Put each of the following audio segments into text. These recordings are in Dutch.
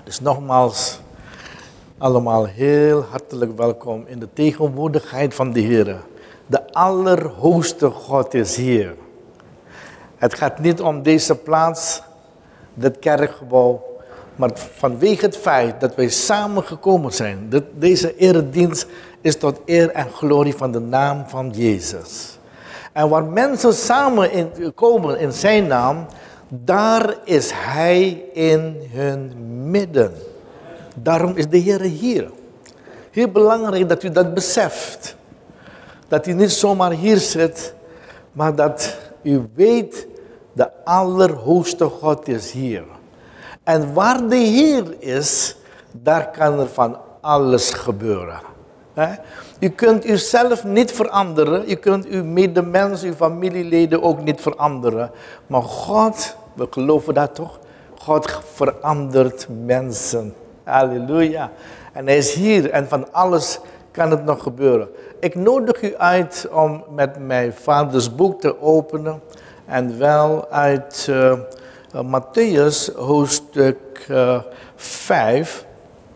Dus nogmaals, allemaal heel hartelijk welkom in de tegenwoordigheid van de Heer. De Allerhoogste God is hier. Het gaat niet om deze plaats, dit kerkgebouw, maar vanwege het feit dat wij samen gekomen zijn. Deze eredienst is tot eer en glorie van de naam van Jezus. En waar mensen samen komen in zijn naam, daar is hij in hun midden. Daarom is de Heer hier. Heel belangrijk dat u dat beseft. Dat u niet zomaar hier zit, maar dat u weet, de Allerhoogste God is hier. En waar de Heer is, daar kan er van alles gebeuren. U kunt uzelf niet veranderen. U kunt uw medemens, uw familieleden ook niet veranderen. Maar God, we geloven dat toch? God verandert mensen. Halleluja. En hij is hier en van alles kan het nog gebeuren. Ik nodig u uit om met mijn vaders boek te openen. En wel uit Mattheüs hoofdstuk 5.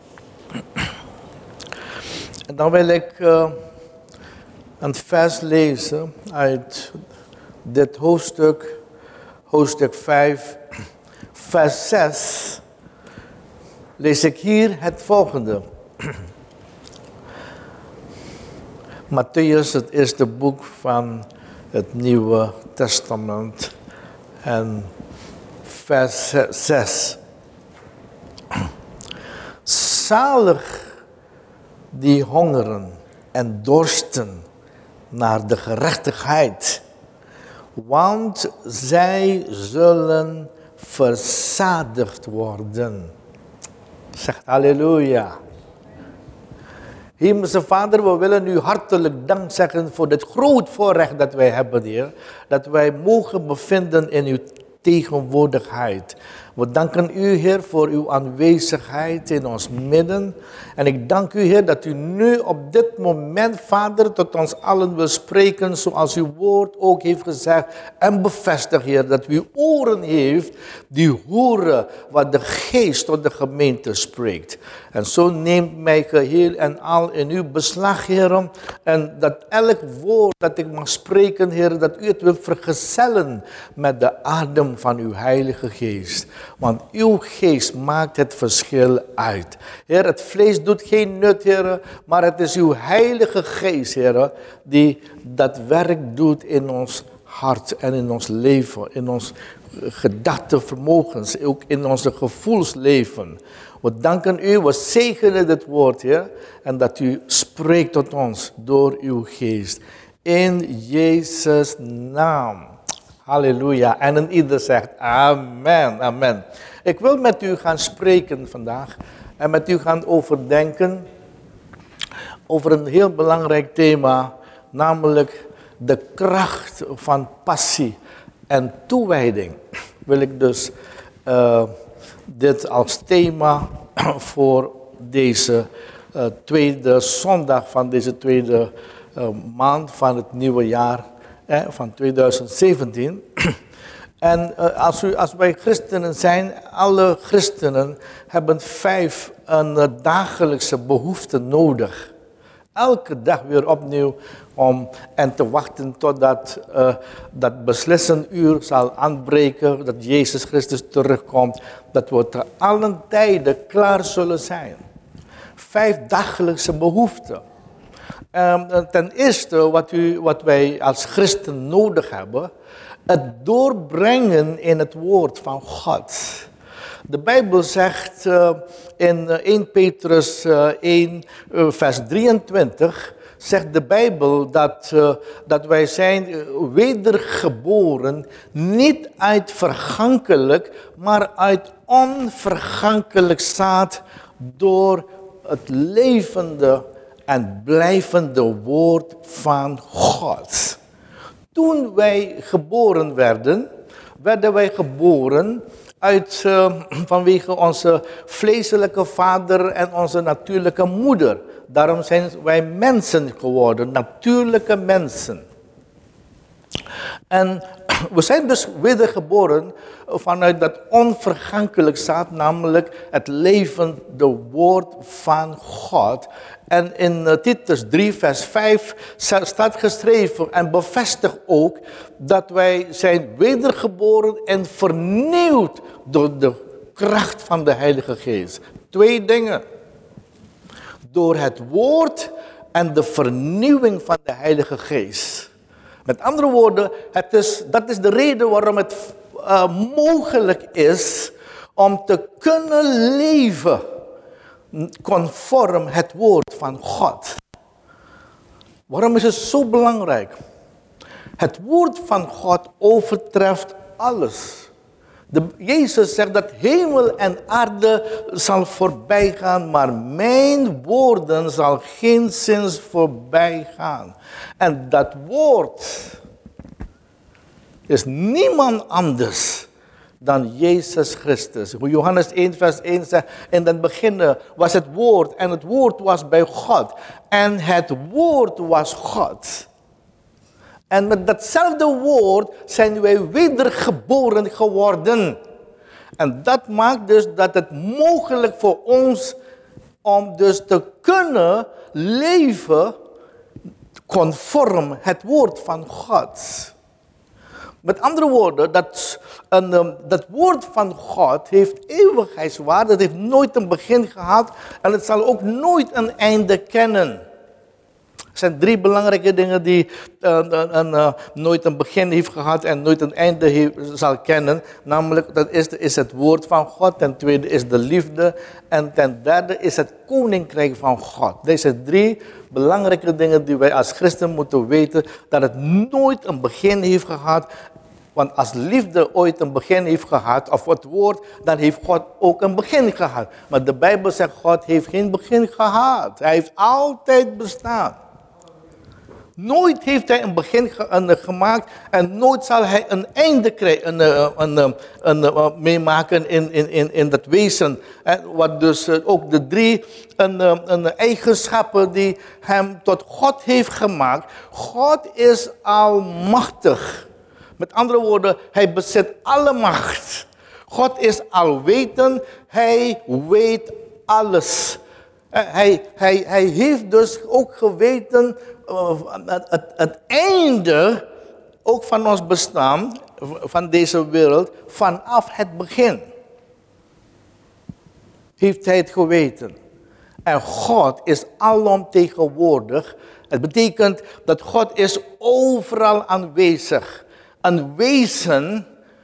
En dan wil ik een vers lezen uit dit hoofdstuk, hoofdstuk 5, vers 6. Lees ik hier het volgende. Mattheüs, het eerste boek van het Nieuwe Testament. En vers 6. Zalig die hongeren en dorsten naar de gerechtigheid, want zij zullen verzadigd worden. Zegt halleluja. Hemelse Vader, we willen u hartelijk dank zeggen voor dit groot voorrecht dat wij hebben, Heer. Dat wij mogen bevinden in uw tegenwoordigheid. We danken u, Heer, voor uw aanwezigheid in ons midden. En ik dank u, Heer, dat u nu op dit moment, Vader, tot ons allen wil spreken, zoals uw woord ook heeft gezegd en bevestigd, Heer, dat u oren heeft die horen wat de Geest tot de gemeente spreekt. En zo neemt mij geheel en al in uw beslag, Heer, en dat elk woord dat ik mag spreken, Heer, dat u het wilt vergezellen met de adem van uw Heilige Geest. Want uw geest maakt het verschil uit. Heer, het vlees doet geen nut, Heer, maar het is uw Heilige Geest, Heer, die dat werk doet in ons hart en in ons leven, in ons gedachtevermogens, ook in onze gevoelsleven. We danken u, we zegenen dit woord, Heer, en dat u spreekt tot ons door uw geest. In Jezus' naam. Halleluja. En een ieder zegt amen, amen. Ik wil met u gaan spreken vandaag en met u gaan overdenken over een heel belangrijk thema, namelijk de kracht van passie en toewijding. Wil ik dus dit als thema voor deze tweede zondag van deze tweede maand van het nieuwe jaar van 2017. En als wij christenen zijn, alle christenen hebben 5 dagelijkse behoeften nodig. Elke dag weer opnieuw en te wachten totdat dat beslissend uur zal aanbreken, dat Jezus Christus terugkomt, dat we te allen tijden klaar zullen zijn. 5 dagelijkse behoeften. Ten eerste wat wij als christen nodig hebben, het doorbrengen in het woord van God. De Bijbel zegt in 1 Petrus 1 vers 23, zegt de Bijbel dat wij zijn wedergeboren, niet uit vergankelijk, maar uit onvergankelijk zaad door het levende en blijvende woord van God. Toen wij geboren werden wij geboren vanwege onze vleeselijke vader en onze natuurlijke moeder. Daarom zijn wij mensen geworden, natuurlijke mensen. En We zijn dus wedergeboren vanuit dat onvergankelijk zaad, namelijk het levende woord van God. En in Titus 3 vers 5 staat geschreven en bevestigt ook dat wij zijn wedergeboren en vernieuwd door de kracht van de Heilige Geest. 2 dingen. Door het woord en de vernieuwing van de Heilige Geest. Met andere woorden, dat is de reden waarom het mogelijk is om te kunnen leven conform het woord van God. Waarom is het zo belangrijk? Het woord van God overtreft alles. Jezus zegt dat hemel en aarde zal voorbij gaan, maar mijn woorden zal geenszins voorbij gaan. En dat woord is niemand anders dan Jezus Christus. Hoe Johannes 1 vers 1 zegt, in het begin was het woord en het woord was bij God. En het woord was God. En met datzelfde woord zijn wij wedergeboren geworden. En dat maakt dus dat het mogelijk voor ons om dus te kunnen leven conform het woord van God. Met andere woorden, dat woord van God heeft eeuwigheidswaarde. Het heeft nooit een begin gehad en het zal ook nooit een einde kennen. Er zijn 3 belangrijke dingen die nooit een begin heeft gehad en nooit een einde zal kennen. Namelijk, ten eerste is het woord van God, ten tweede is de liefde en ten derde is het koninkrijk van God. Deze 3 belangrijke dingen die wij als christen moeten weten, dat het nooit een begin heeft gehad. Want als liefde ooit een begin heeft gehad, of het woord, dan heeft God ook een begin gehad. Maar de Bijbel zegt, God heeft geen begin gehad. Hij heeft altijd bestaan. Nooit heeft hij een begin gemaakt en nooit zal hij een einde krijgen, meemaken in dat wezen. Wat dus ook de 3 eigenschappen die hem tot God heeft gemaakt. God is almachtig. Met andere woorden, hij bezit alle macht. God is alwetend, hij weet alles. Hij heeft dus ook geweten het einde ook van ons bestaan, van deze wereld, vanaf het begin. Heeft hij het geweten. En God is alomtegenwoordig. Het betekent dat God is overal aanwezig. Een wezen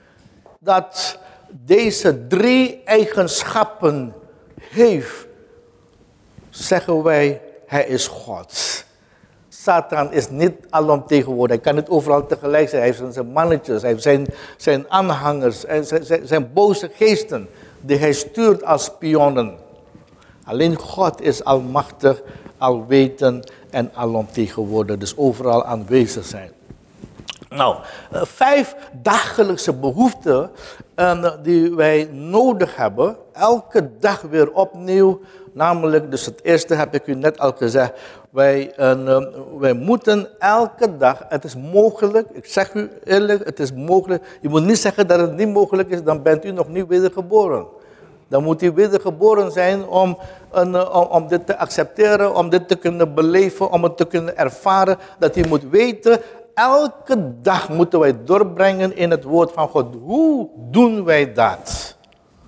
dat deze 3 eigenschappen heeft, zeggen wij, hij is God. Satan is niet alomtegenwoordig. Hij kan niet overal tegelijk zijn. Hij heeft zijn mannetjes, hij heeft zijn aanhangers, zijn boze geesten die hij stuurt als spionnen. Alleen God is almachtig, alwetend en alomtegenwoordig. Dus overal aanwezig zijn. Nou, 5 dagelijkse behoeften die wij nodig hebben, elke dag weer opnieuw. Namelijk, dus het eerste heb ik u net al gezegd, wij moeten elke dag, het is mogelijk, ik zeg u eerlijk, het is mogelijk. Je moet niet zeggen dat het niet mogelijk is, dan bent u nog niet wedergeboren. Dan moet u wedergeboren zijn om dit te accepteren, om dit te kunnen beleven, om het te kunnen ervaren. Dat u moet weten, elke dag moeten wij doorbrengen in het woord van God. Hoe doen wij dat?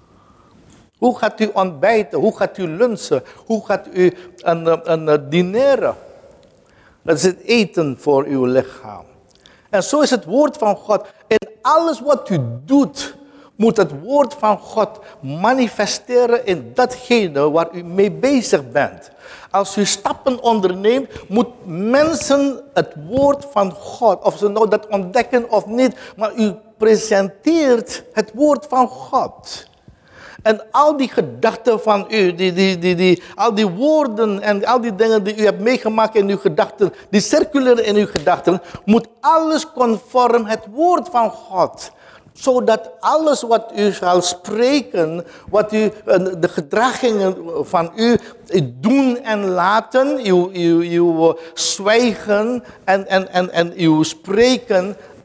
Hoe gaat u ontbijten? Hoe gaat u lunchen? Hoe gaat u dineren? Dat is het eten voor uw lichaam. En zo is het woord van God. In alles wat u doet, moet het woord van God manifesteren in datgene waar u mee bezig bent. Als u stappen onderneemt, moet mensen het woord van God, of ze nou dat ontdekken of niet, maar u presenteert het woord van God. En al die gedachten van u, al die woorden en al die dingen die u hebt meegemaakt in uw gedachten, die circuleren in uw gedachten, moet alles conform het woord van God. Zodat alles wat u zal spreken, wat u, de gedragingen van u doen en laten, uw zwijgen en uw spreken,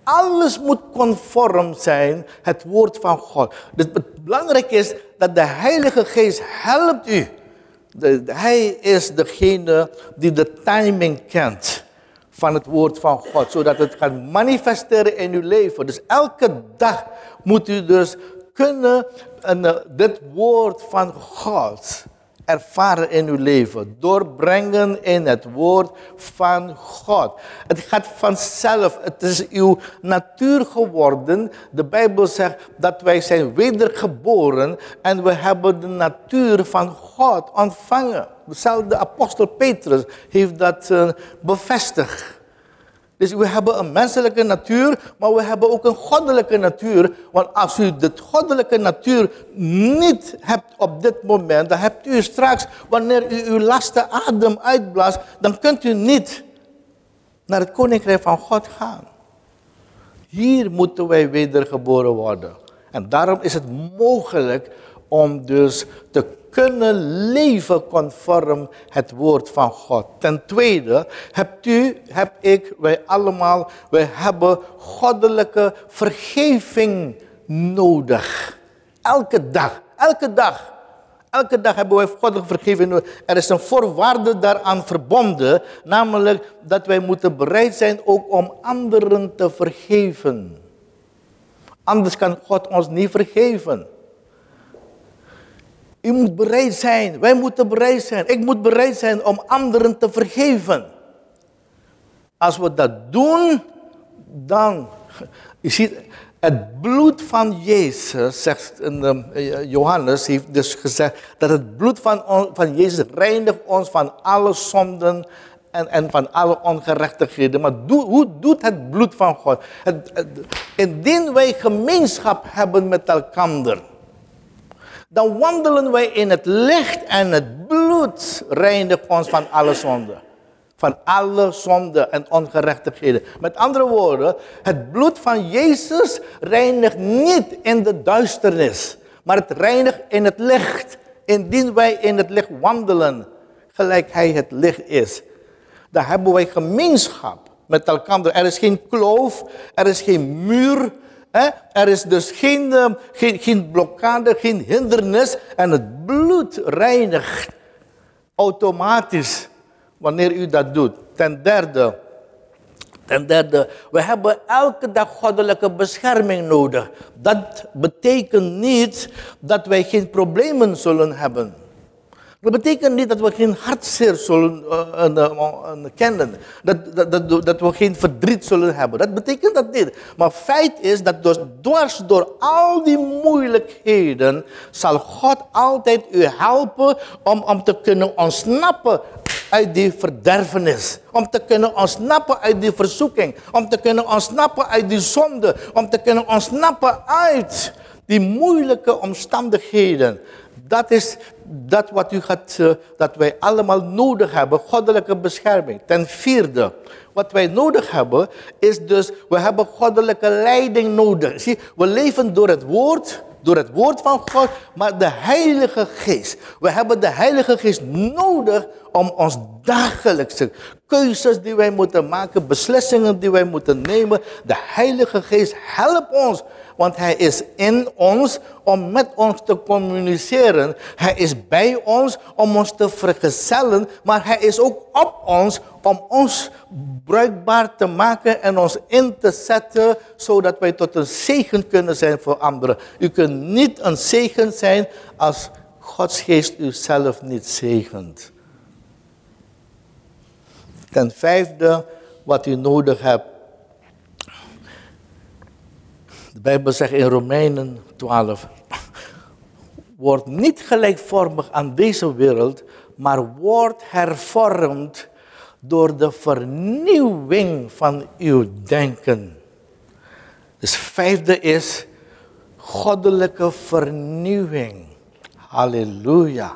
Alles moet conform zijn, het woord van God. Dus het belangrijke is dat de Heilige Geest helpt u. Hij is degene die de timing kent van het woord van God, zodat het kan manifesteren in uw leven. Dus elke dag moet u dus kunnen dit woord van God ervaren in uw leven. Doorbrengen in het woord van God. Het gaat vanzelf. Het is uw natuur geworden. De Bijbel zegt dat wij zijn wedergeboren en we hebben de natuur van God ontvangen. Dezelfde apostel Petrus heeft dat bevestigd. Dus we hebben een menselijke natuur, maar we hebben ook een goddelijke natuur. Want als u de goddelijke natuur niet hebt op dit moment, dan hebt u straks, wanneer u uw laatste adem uitblaast, dan kunt u niet naar het koninkrijk van God gaan. Hier moeten wij wedergeboren worden. En daarom is het mogelijk om dus te kunnen leven conform het woord van God. Ten tweede, heb ik, wij allemaal, wij hebben goddelijke vergeving nodig. Elke dag. Elke dag hebben wij goddelijke vergeving nodig. Er is een voorwaarde daaraan verbonden, namelijk dat wij moeten bereid zijn ook om anderen te vergeven. Anders kan God ons niet vergeven. U moet bereid zijn, wij moeten bereid zijn, ik moet bereid zijn om anderen te vergeven. Als we dat doen, dan, je ziet, het bloed van Jezus, zegt Johannes, heeft dus gezegd dat het bloed van Jezus reinigt ons van alle zonden en van alle ongerechtigheden. Maar hoe doet het bloed van God? Indien wij gemeenschap hebben met elkaar, dan wandelen wij in het licht en het bloed reinigt ons van alle zonde. Van alle zonde en ongerechtigheden. Met andere woorden, het bloed van Jezus reinigt niet in de duisternis, maar het reinigt in het licht. Indien wij in het licht wandelen, gelijk Hij het licht is, dan hebben wij gemeenschap met elkaar. Er is geen kloof, er is geen muur. Er is dus geen blokkade, geen hindernis. En het bloed reinigt automatisch wanneer u dat doet. Ten derde, we hebben elke dag goddelijke bescherming nodig. Dat betekent niet dat wij geen problemen zullen hebben. Dat betekent niet dat we geen hartzeer zullen kennen. Dat we geen verdriet zullen hebben. Dat betekent dat niet. Maar feit is dat dus dwars door al die moeilijkheden zal God altijd u helpen om te kunnen ontsnappen uit die verderfenis. Om te kunnen ontsnappen uit die verzoeking. Om te kunnen ontsnappen uit die zonde. Om te kunnen ontsnappen uit die moeilijke omstandigheden. Dat is dat wat dat wij allemaal nodig hebben, goddelijke bescherming. Ten vierde, wat wij nodig hebben, is dus, we hebben goddelijke leiding nodig. Zie, we leven door het woord van God, maar de Heilige Geest. We hebben de Heilige Geest nodig om ons dagelijkse keuzes die wij moeten maken, beslissingen die wij moeten nemen. De Heilige Geest helpt ons. Want Hij is in ons om met ons te communiceren. Hij is bij ons om ons te vergezellen. Maar Hij is ook op ons om ons bruikbaar te maken en ons in te zetten, zodat wij tot een zegen kunnen zijn voor anderen. U kunt niet een zegen zijn als Gods Geest u zelf niet zegent. Ten vijfde, wat u nodig hebt. De Bijbel zegt in Romeinen 12, word niet gelijkvormig aan deze wereld, maar word hervormd door de vernieuwing van uw denken. Dus vijfde is goddelijke vernieuwing. Halleluja.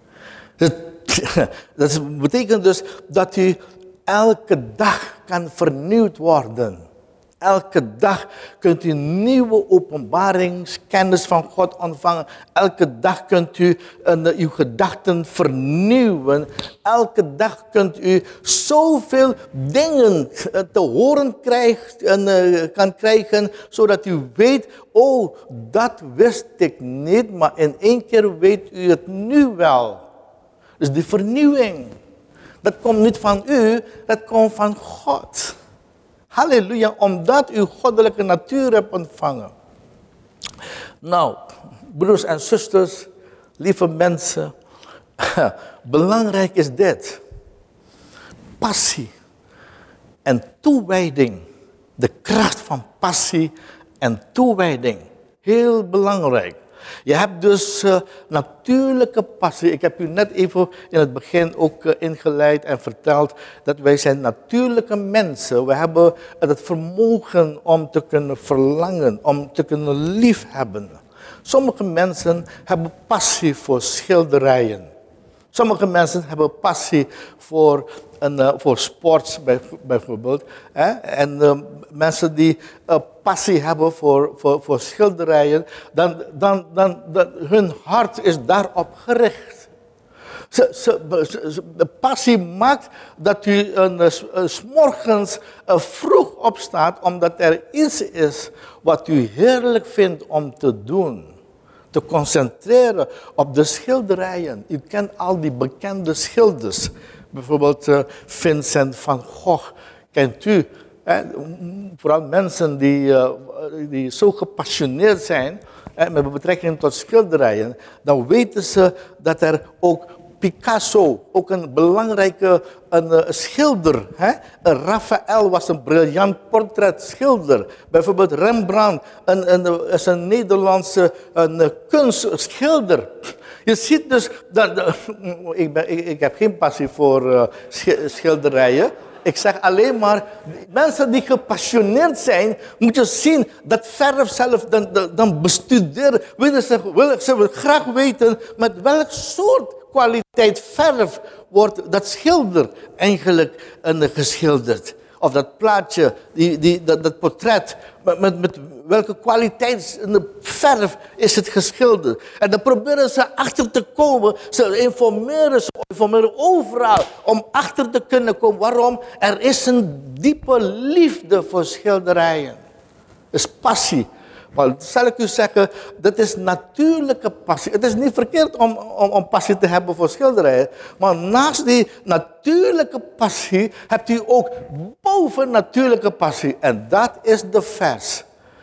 Dat betekent dus dat u elke dag kan vernieuwd worden. Elke dag kunt u nieuwe openbaringskennis van God ontvangen. Elke dag kunt u uw gedachten vernieuwen. Elke dag kunt u zoveel dingen te horen kan krijgen, zodat u weet, oh, dat wist ik niet, maar in één keer weet u het nu wel. Dus die vernieuwing, dat komt niet van u, dat komt van God. Halleluja, omdat u goddelijke natuur hebt ontvangen. Nou, broers en zusters, lieve mensen, belangrijk is dit. Passie en toewijding. De kracht van passie en toewijding. Heel belangrijk. Je hebt dus natuurlijke passie. Ik heb u net even in het begin ook ingeleid en verteld dat wij zijn natuurlijke mensen. We hebben het vermogen om te kunnen verlangen, om te kunnen liefhebben. Sommige mensen hebben passie voor schilderijen. Sommige mensen hebben passie voor sport bijvoorbeeld. En mensen die passie hebben voor schilderijen, dan hun hart is daarop gericht. De passie maakt dat u 's morgens vroeg opstaat, omdat er iets is wat u heerlijk vindt om te doen. Te concentreren op de schilderijen. U kent al die bekende schilders. Bijvoorbeeld Vincent van Gogh kent u. Vooral mensen die zo gepassioneerd zijn met betrekking tot schilderijen. Dan weten ze dat er ook Picasso, ook een belangrijke schilder. Raphaël was een briljant portretschilder. Bijvoorbeeld Rembrandt is een Nederlandse kunstschilder. Je ziet dus, ik heb geen passie voor schilderijen. Ik zeg alleen maar, mensen die gepassioneerd zijn, moet je zien dat verf zelf dan bestuderen. Ze willen graag weten met welk soort kwaliteit verf wordt dat schilder eigenlijk geschilderd. Of dat plaatje, dat portret, met welke kwaliteit verf is het geschilderd. En dan proberen ze achter te komen. Ze informeren overal om achter te kunnen komen. Waarom? Er is een diepe liefde voor schilderijen. Dat is passie. Maar zal ik u zeggen, dat is natuurlijke passie. Het is niet verkeerd om passie te hebben voor schilderijen. Maar naast die natuurlijke passie hebt u ook bovennatuurlijke passie. En dat is de vers.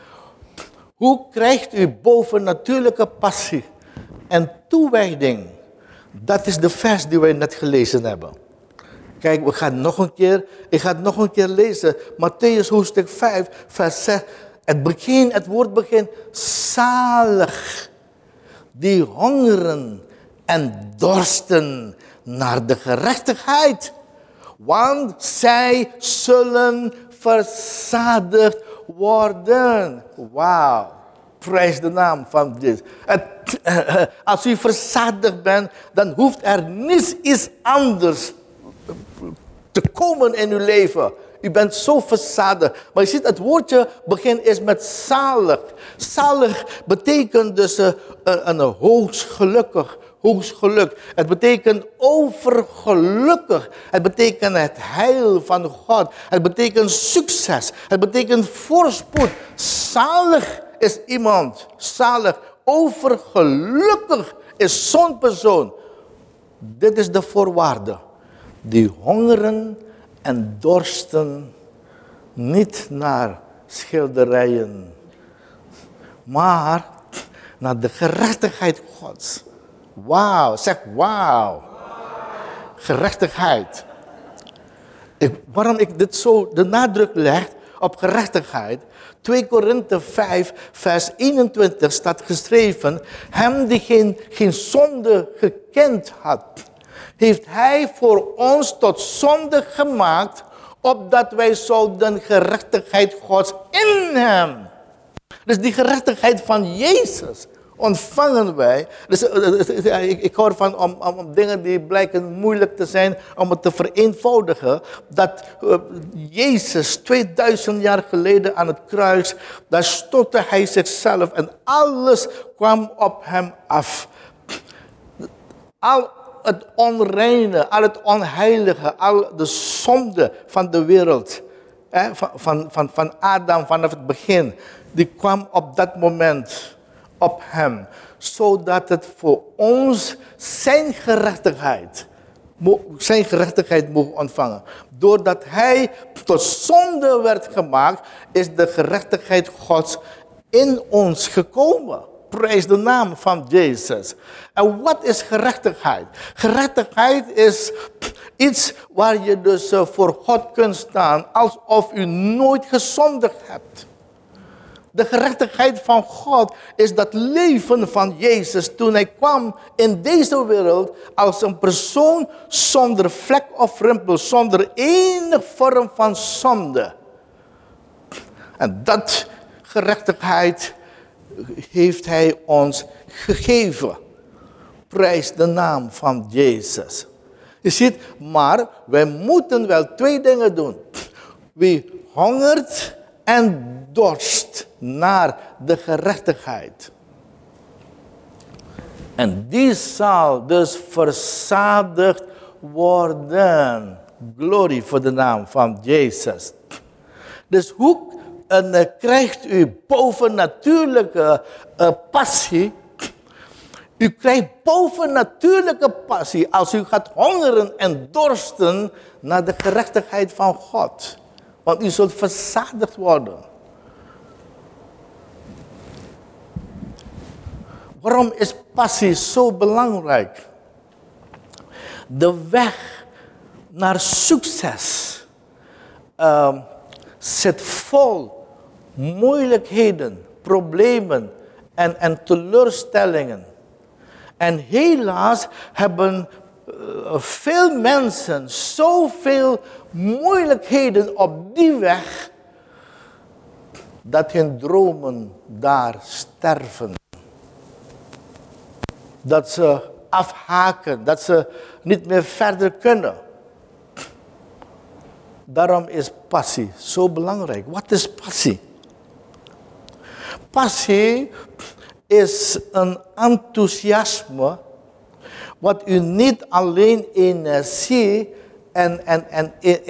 Hoe krijgt u bovennatuurlijke passie en toewijding? Dat is de vers die wij net gelezen hebben. Kijk, ik ga het nog een keer lezen. Mattheüs hoofdstuk 5, vers 6. Het woord begint, zalig die hongeren en dorsten naar de gerechtigheid, want zij zullen verzadigd worden. Wauw, prijs de naam van dit. Als u verzadigd bent, dan hoeft er niets iets anders te komen in uw leven. U bent zo verzadigd. Maar je ziet, het woordje begint is met zalig. Zalig betekent dus een hoogst geluk. Het betekent overgelukkig. Het betekent het heil van God. Het betekent succes. Het betekent voorspoed. Zalig is iemand. Zalig. Overgelukkig is zo'n persoon. Dit is de voorwaarde. Die hongeren en dorsten niet naar schilderijen, maar naar de gerechtigheid Gods. Wauw, zeg wauw. Gerechtigheid. Waarom ik dit zo de nadruk leg op gerechtigheid? 2 Korinthe 5, vers 21 staat geschreven, hem die geen zonde gekend had, heeft hij voor ons tot zonde gemaakt, opdat wij zouden gerechtigheid Gods in hem. Dus die gerechtigheid van Jezus ontvangen wij. Dus, ik hou ervan om dingen die blijken moeilijk te zijn, om het te vereenvoudigen. Dat Jezus 2000 jaar geleden aan het kruis, daar stortte hij zichzelf en alles kwam op hem af. Al het onreine, al het onheilige, al de zonde van de wereld, van Adam vanaf het begin, die kwam op dat moment op hem. Zodat het voor ons zijn gerechtigheid mocht ontvangen. Doordat hij tot zonde werd gemaakt, is de gerechtigheid Gods in ons gekomen. Prijs de naam van Jezus. En wat is gerechtigheid? Gerechtigheid is iets waar je dus voor God kunt staan alsof u nooit gezondigd hebt. De gerechtigheid van God is dat leven van Jezus toen hij kwam in deze wereld als een persoon zonder vlek of rimpel, zonder enige vorm van zonde. En dat gerechtigheid heeft hij ons gegeven. Prijs de naam van Jezus. Je ziet, maar wij moeten wel 2 dingen doen. Wie hongert en dorst naar de gerechtigheid. En die zal dus verzadigd worden. Glorie voor de naam van Jezus. Dus hoe krijgt u bovennatuurlijke passie? U krijgt bovennatuurlijke passie als u gaat hongeren en dorsten naar de gerechtigheid van God. Want u zult verzadigd worden. Waarom is passie zo belangrijk? De weg naar succes zit vol moeilijkheden, problemen en teleurstellingen. En helaas hebben veel mensen zoveel moeilijkheden op die weg, dat hun dromen daar sterven. Dat ze afhaken, dat ze niet meer verder kunnen. Daarom is passie zo belangrijk. Wat is passie? Passie is een enthousiasme wat u niet alleen energie en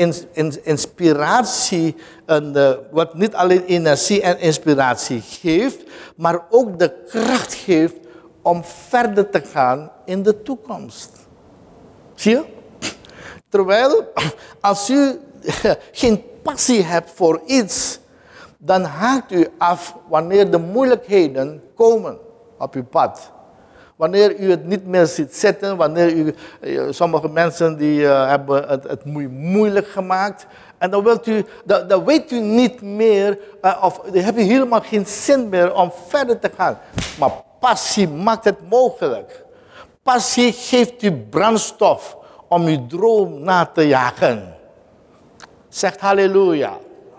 inspiratie, wat niet alleen energie en inspiratie geeft, maar ook de kracht geeft om verder te gaan in de toekomst. Zie je? Terwijl als u geen passie hebt voor iets, dan haakt u af wanneer de moeilijkheden komen op uw pad. Wanneer u het niet meer ziet zitten, wanneer u, sommige mensen die hebben het moeilijk gemaakt. En dan weet u niet meer, of dan heb je helemaal geen zin meer om verder te gaan. Maar passie maakt het mogelijk. Passie geeft u brandstof om uw droom na te jagen. Zegt halleluja.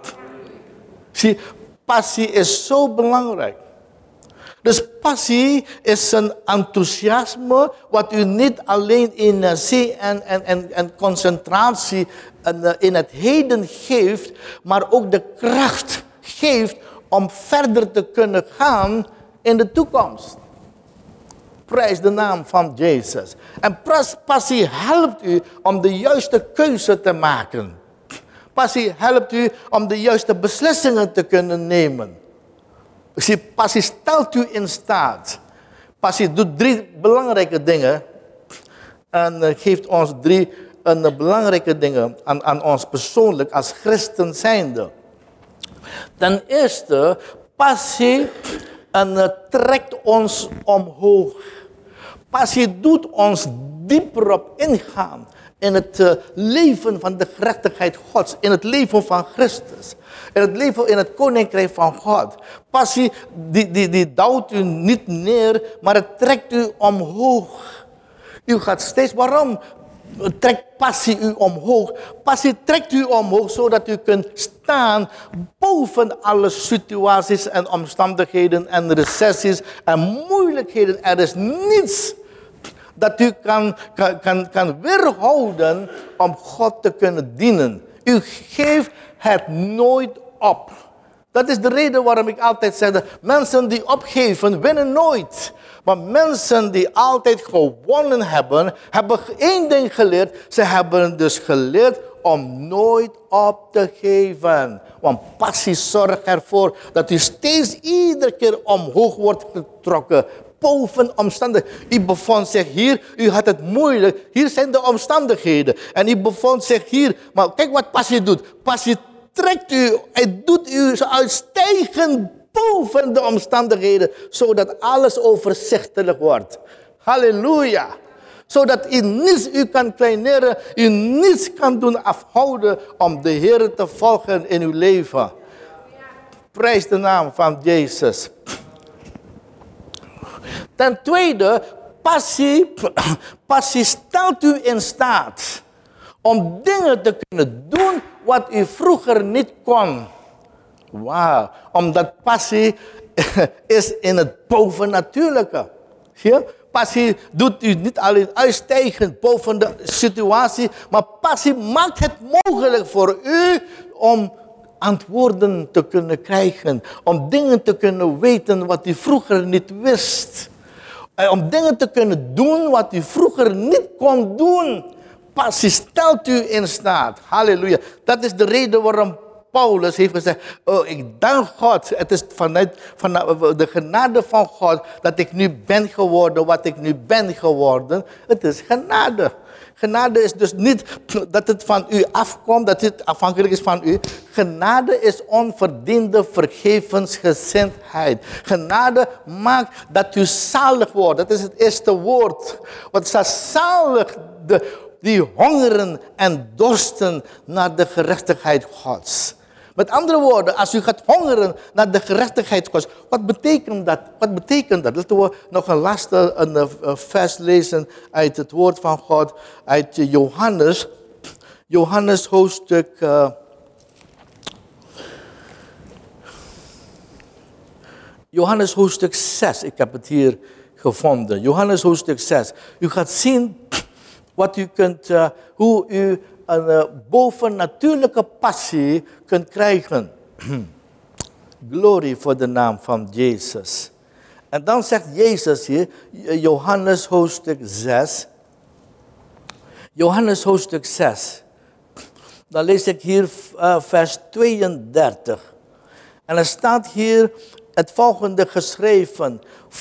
Zie, passie is zo belangrijk. Dus passie is een enthousiasme wat u niet alleen energie en concentratie in het heden geeft, maar ook de kracht geeft om verder te kunnen gaan in de toekomst. Prijs de naam van Jezus. En passie helpt u om de juiste keuze te maken. Passie helpt u om de juiste beslissingen te kunnen nemen. Passie stelt u in staat. Passie doet 3 belangrijke dingen. En geeft ons 3 belangrijke dingen aan ons persoonlijk als christen zijnde. Ten eerste, passie trekt ons omhoog. Passie doet ons dieper op ingaan in het leven van de gerechtigheid Gods, in het leven van Christus, in het leven in het koninkrijk van God. Passie die duwt u niet neer, maar het trekt u omhoog. U gaat steeds, waarom? trekt passie u omhoog. Passie trekt u omhoog zodat u kunt staan boven alle situaties en omstandigheden en recessies en moeilijkheden. Er is niets dat u kan weerhouden om God te kunnen dienen. U geeft het nooit op. Dat is de reden waarom ik altijd zeg, mensen die opgeven, winnen nooit. Maar mensen die altijd gewonnen hebben, hebben één ding geleerd. Ze hebben dus geleerd om nooit op te geven. Want passie zorgt ervoor dat u steeds iedere keer omhoog wordt getrokken. Boven omstandigheden. U bevond zich hier, u had het moeilijk. Hier zijn de omstandigheden. En u bevond zich hier. Maar kijk wat passie doet. Passie trekt u, het doet u uitstijgen boven de omstandigheden, zodat alles overzichtelijk wordt. Halleluja. Zodat u niets u kan kleineren, u niets kan doen afhouden om de Heer te volgen in uw leven. Prijs de naam van Jezus. Ten tweede, passie stelt u in staat om dingen te kunnen doen wat u vroeger niet kon. Wauw, omdat passie is in het bovennatuurlijke. Zie je? Passie doet u niet alleen uitstijgen boven de situatie, maar passie maakt het mogelijk voor u om antwoorden te kunnen krijgen. Om dingen te kunnen weten wat u vroeger niet wist. Om dingen te kunnen doen wat u vroeger niet kon doen. Passie stelt u in staat. Halleluja. Dat is de reden waarom Paulus heeft gezegd, oh, ik dank God. Het is vanuit de genade van God dat ik nu ben geworden wat ik nu ben geworden. Het is genade. Genade is dus niet dat het van u afkomt, dat het afhankelijk is van u. Genade is onverdiende vergevensgezindheid. Genade maakt dat u zalig wordt. Dat is het eerste woord. Wat staat zalig, die hongeren en dorsten naar de gerechtigheid Gods. Met andere woorden, als u gaat hongeren naar de gerechtigheid Gods, wat betekent dat? Wat betekent dat? Laten we nog een laatste vers lezen uit het woord van God, uit Johannes. Johannes hoofdstuk... Johannes hoofdstuk 6, ik heb het hier gevonden. Johannes hoofdstuk 6. U gaat zien wat u kunt, hoe u een bovennatuurlijke passie kunt krijgen. Glorie voor de naam van Jezus. En dan zegt Jezus hier, Johannes hoofdstuk 6. Johannes hoofdstuk 6. Dan lees ik hier vers 32. En er staat hier het volgende geschreven.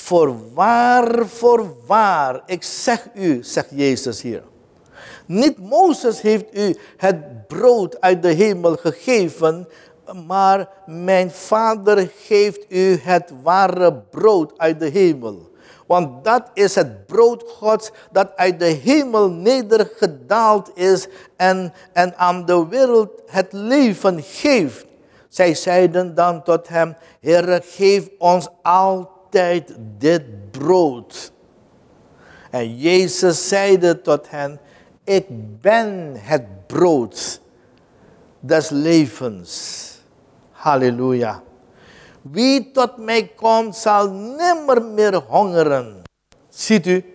Voorwaar, ik zeg u, zegt Jezus hier. Niet Mozes heeft u het brood uit de hemel gegeven, maar mijn Vader geeft u het ware brood uit de hemel. Want dat is het brood Gods dat uit de hemel nedergedaald is en aan de wereld het leven geeft. Zij zeiden dan tot hem, Heere, geef ons altijd dit brood. En Jezus zeide tot hen, ik ben het brood des levens. Halleluja. Wie tot mij komt, zal nimmer meer hongeren. Ziet u?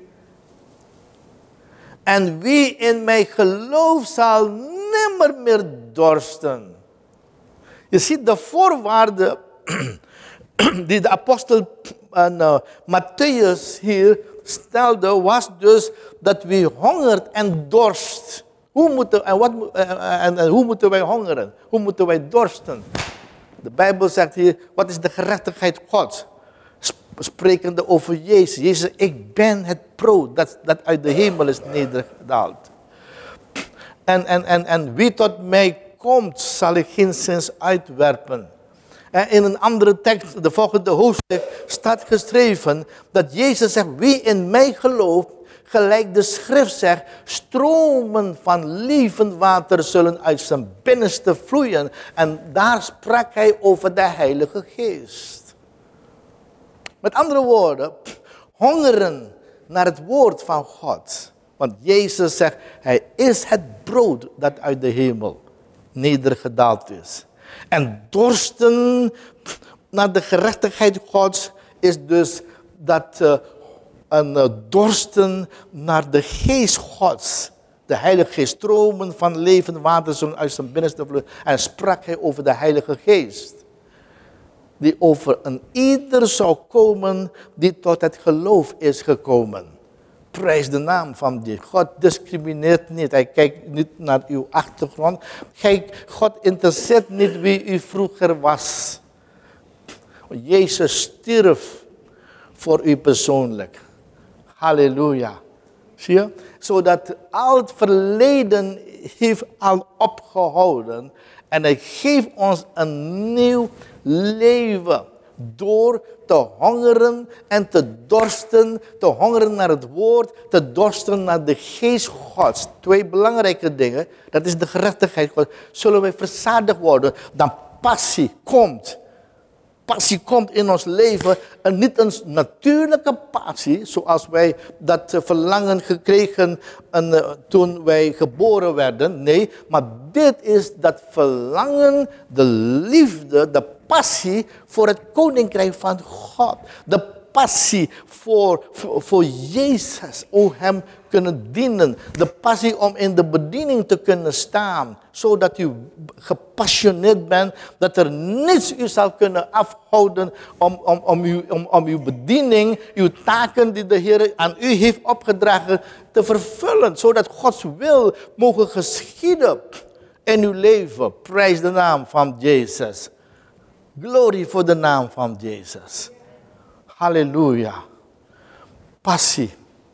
En wie in mij gelooft, zal nimmer meer dorsten. Je ziet de voorwaarden die de apostel Matthäus hier stelde, was dus dat wie hongert en dorst. Hoe moeten wij hongeren? Hoe moeten wij dorsten? De Bijbel zegt hier, wat is de gerechtigheid Gods? Sprekende over Jezus. Jezus, ik ben het brood dat uit de hemel is nedergedaald. En wie tot mij komt, zal ik geenszins uitwerpen. En in een andere tekst, de volgende hoofdstuk, staat geschreven dat Jezus zegt, wie in mij gelooft, gelijk de schrift zegt, stromen van levend water zullen uit zijn binnenste vloeien. En daar sprak hij over de Heilige Geest. Met andere woorden, hongeren naar het woord van God. Want Jezus zegt, hij is het brood dat uit de hemel nedergedaald is. En dorsten naar de gerechtigheid Gods is dus dat een dorsten naar de geest Gods. De Heilige Geest, stromen van levend water zullen uit zijn binnenste vloeien. En sprak hij over de Heilige Geest. Die over een ieder zou komen die tot het geloof is gekomen. Prijs de naam van die. God discrimineert niet. Hij kijkt niet naar uw achtergrond. God interesseert niet wie u vroeger was. Jezus stierf voor u persoonlijk. Halleluja. Zie je? Zodat al het verleden heeft al opgehouden. En hij geeft ons een nieuw leven. Door te hongeren en te dorsten. Te hongeren naar het woord. Te dorsten naar de geest Gods. 2 belangrijke dingen. Dat is de gerechtigheid Gods. Zullen wij verzadigd worden. Dan passie komt. Passie komt in ons leven en niet een natuurlijke passie, zoals wij dat verlangen gekregen toen wij geboren werden. Nee, maar dit is dat verlangen, de liefde, de passie voor het koninkrijk van God. De passie voor Jezus, om hem kunnen dienen. De passie om in de bediening te kunnen staan. Zodat u gepassioneerd bent, dat er niets u zal kunnen afhouden om uw bediening, uw taken die de Heer aan u heeft opgedragen, te vervullen. Zodat Gods wil mogen geschieden in uw leven. Prijs de naam van Jezus. Glorie voor de naam van Jezus. Halleluja. Passie.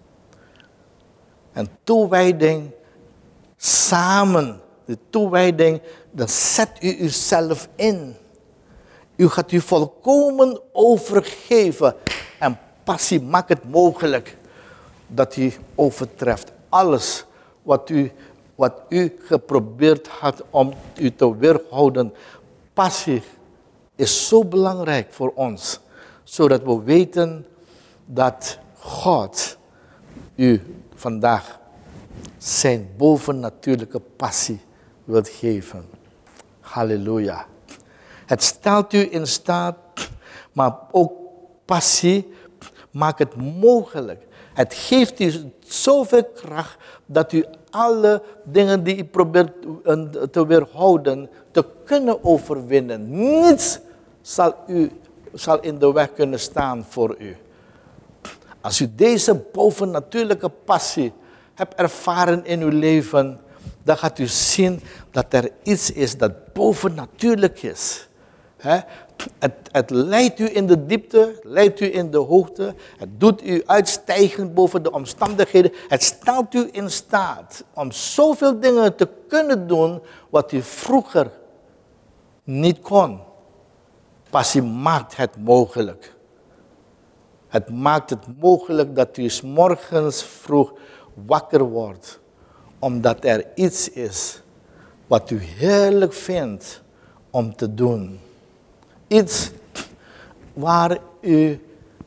En toewijding samen. De toewijding, dan zet u uzelf in. U gaat u volkomen overgeven. En passie maakt het mogelijk dat u overtreft. Alles wat u geprobeerd had om u te weerhouden. Passie is zo belangrijk voor ons. Zodat we weten dat God u vandaag zijn bovennatuurlijke passie wil geven. Halleluja. Het stelt u in staat, maar ook passie maakt het mogelijk. Het geeft u zoveel kracht dat u alle dingen die u probeert te weerhouden, te kunnen overwinnen. Niets zal in de weg kunnen staan voor u. Als u deze bovennatuurlijke passie hebt ervaren in uw leven, dan gaat u zien dat er iets is dat bovennatuurlijk is. Het leidt u in de diepte, leidt u in de hoogte. Het doet u uitstijgen boven de omstandigheden. Het stelt u in staat om zoveel dingen te kunnen doen wat u vroeger niet kon. Passie maakt het mogelijk. Het maakt het mogelijk dat u 's morgens vroeg wakker wordt. Omdat er iets is wat u heerlijk vindt om te doen. Iets waar u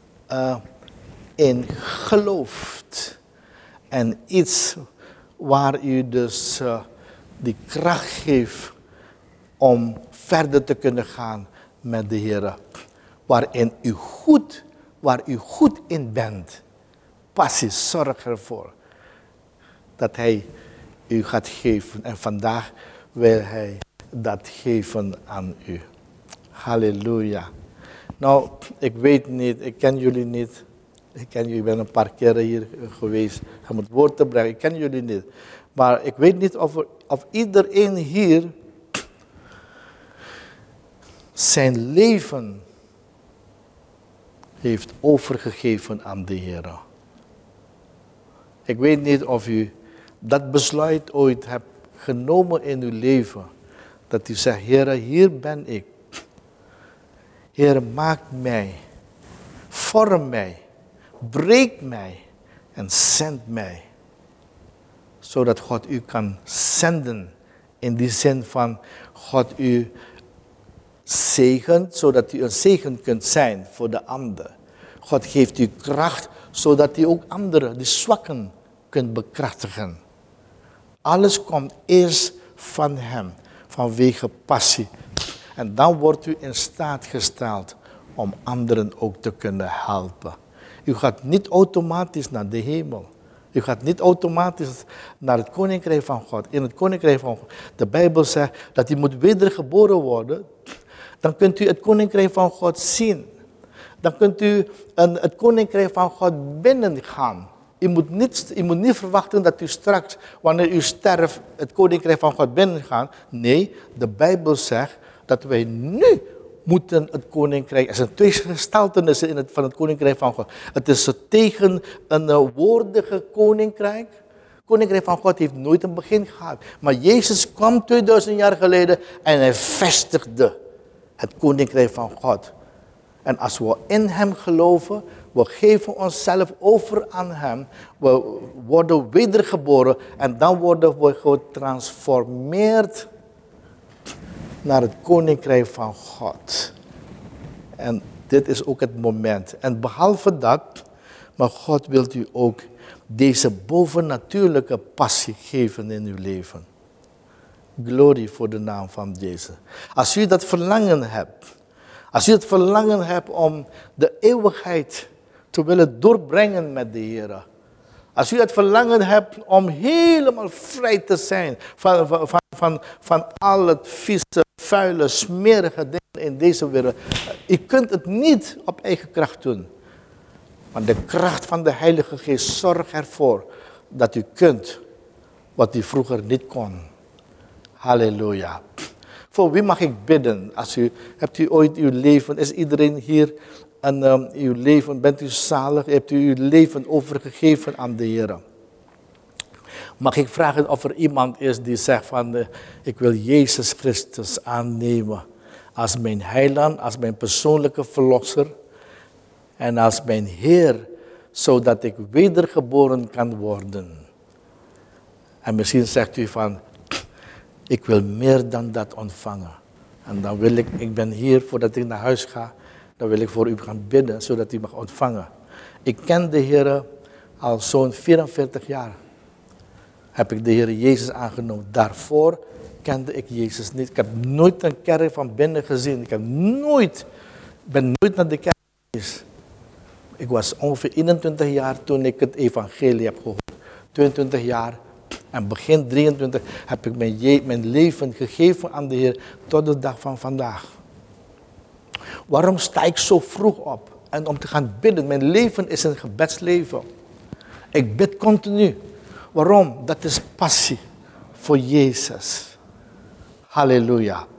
in gelooft. En iets waar u dus die kracht geeft om verder te kunnen gaan met de Heer. Waar u goed in bent. Passie, zorg ervoor dat Hij u gaat geven. En vandaag wil Hij dat geven aan u. Halleluja. Nou, ik weet niet, ik ken jullie niet. Ik ben een paar keren hier geweest om het woord te brengen. Ik ken jullie niet. Maar ik weet niet of iedereen hier zijn leven heeft overgegeven aan de Heer. Ik weet niet of u dat besluit ooit hebt genomen in uw leven. Dat u zegt, Heer, hier ben ik. Heer, maak mij, vorm mij, breek mij en zend mij. Zodat God u kan zenden in die zin van God u zegent, zodat u een zegen kunt zijn voor de ander. God geeft u kracht, zodat u ook anderen, die zwakken, kunt bekrachtigen. Alles komt eerst van hem, vanwege passie. En dan wordt u in staat gesteld om anderen ook te kunnen helpen. U gaat niet automatisch naar de hemel. U gaat niet automatisch naar het koninkrijk van God. In het koninkrijk van God, de Bijbel zegt dat u moet wedergeboren worden. Dan kunt u het koninkrijk van God zien. Dan kunt u het koninkrijk van God binnengaan. U moet niet verwachten dat u straks, wanneer u sterft, het koninkrijk van God binnengaan. Nee, de Bijbel zegt dat wij nu moeten het koninkrijk. Er zijn twee gestaltenissen van het koninkrijk van God. Het is tegen een woordige koninkrijk. Het koninkrijk van God heeft nooit een begin gehad. Maar Jezus kwam 2000 jaar geleden en hij vestigde het koninkrijk van God. En als we in hem geloven, we geven onszelf over aan hem, we worden wedergeboren en dan worden we getransformeerd naar het koninkrijk van God. En dit is ook het moment. En behalve dat, maar God wil u ook deze bovennatuurlijke passie geven in uw leven. Glorie voor de naam van Jezus. Als u dat verlangen hebt, als u het verlangen hebt om de eeuwigheid te willen doorbrengen met de Heer. Als u het verlangen hebt om helemaal vrij te zijn van al het vieze, vuile, smerige dingen in deze wereld. U kunt het niet op eigen kracht doen. Maar de kracht van de Heilige Geest zorgt ervoor dat u kunt wat u vroeger niet kon. Halleluja. Voor wie mag ik bidden? Hebt u ooit uw leven, is iedereen hier en uw leven, bent u zalig? Hebt u uw leven overgegeven aan de Heer? Mag ik vragen of er iemand is die zegt van, ik wil Jezus Christus aannemen als mijn heiland, als mijn persoonlijke verlosser en als mijn Heer, zodat ik wedergeboren kan worden. En misschien zegt u van, ik wil meer dan dat ontvangen. En dan wil ik ben hier voordat ik naar huis ga, dan wil ik voor u gaan bidden, zodat u mag ontvangen. Ik ken de Heer al zo'n 44 jaar. Heb ik de Heer Jezus aangenomen. Daarvoor kende ik Jezus niet. Ik heb nooit een kerk van binnen gezien. Ik ben nooit naar de kerk geweest. Ik was ongeveer 21 jaar toen ik het evangelie heb gehoord. 22 jaar. En begin 23 heb ik mijn leven gegeven aan de Heer tot de dag van vandaag. Waarom sta ik zo vroeg op? En om te gaan bidden. Mijn leven is een gebedsleven. Ik bid continu. Waarom? Dat is passie voor Jezus. Halleluja.